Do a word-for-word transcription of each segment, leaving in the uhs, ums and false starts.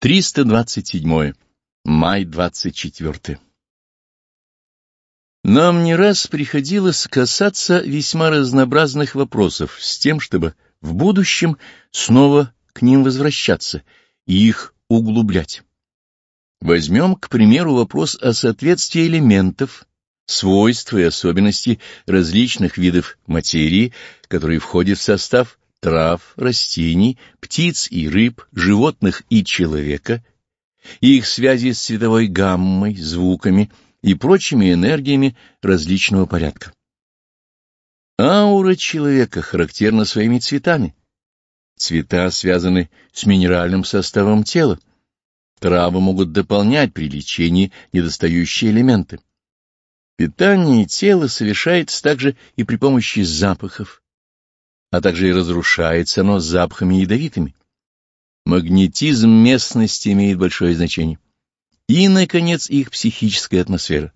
триста двадцать седьмое. Май двадцать четвёртое. Нам не раз приходилось касаться весьма разнообразных вопросов с тем, чтобы в будущем снова к ним возвращаться и их углублять. Возьмем, к примеру, вопрос о соответствии элементов, свойств и особенностей различных видов материи, которые входят в состав трав, растений, птиц и рыб, животных и человека, и их связи с цветовой гаммой, звуками и прочими энергиями различного порядка. Аура человека характерна своими цветами. Цвета связаны с минеральным составом тела. Травы могут дополнять при лечении недостающие элементы. Питание тела совершается также и при помощи запахов, а также и разрушается оно запахами ядовитыми. Магнетизм местности имеет большое значение. И, наконец, их психическая атмосфера.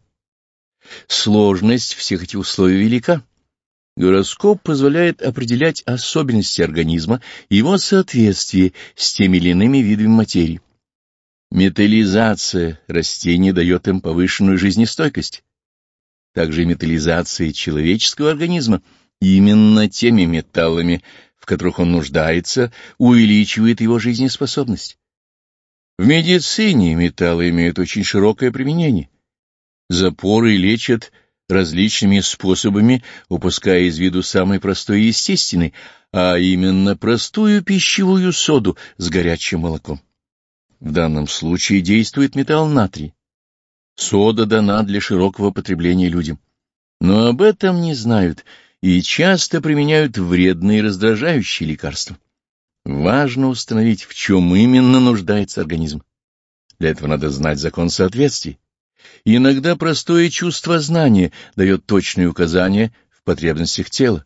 Сложность всех этих условий велика. Гороскоп позволяет определять особенности организма и его соответствие с теми или иными видами материи. Металлизация растений дает им повышенную жизнестойкость. Также и металлизация человеческого организма именно теми металлами, в которых он нуждается, увеличивает его жизнеспособность. В медицине металлы имеют очень широкое применение. Запоры лечат различными способами, упуская из виду самый простой и естественный, а именно простую пищевую соду с горячим молоком. В данном случае действует металл натрий. Сода дана для широкого потребления людям. Но об этом не знают и часто применяют вредные и раздражающие лекарства. Важно установить, в чем именно нуждается организм. Для этого надо знать закон соответствий. Иногда простое чувство знания дает точные указания в потребностях тела.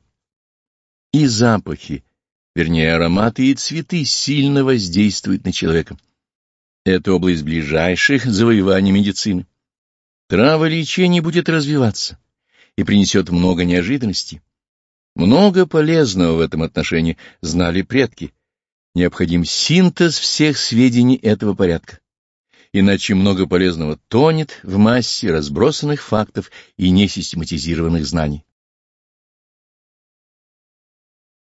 И запахи, вернее ароматы и цветы сильно воздействуют на человека. Это область ближайших завоеваний медицины. Траволечение будет развиваться и принесет много неожиданностей. Много полезного в этом отношении знали предки. Необходим синтез всех сведений этого порядка. Иначе много полезного тонет в массе разбросанных фактов и несистематизированных знаний.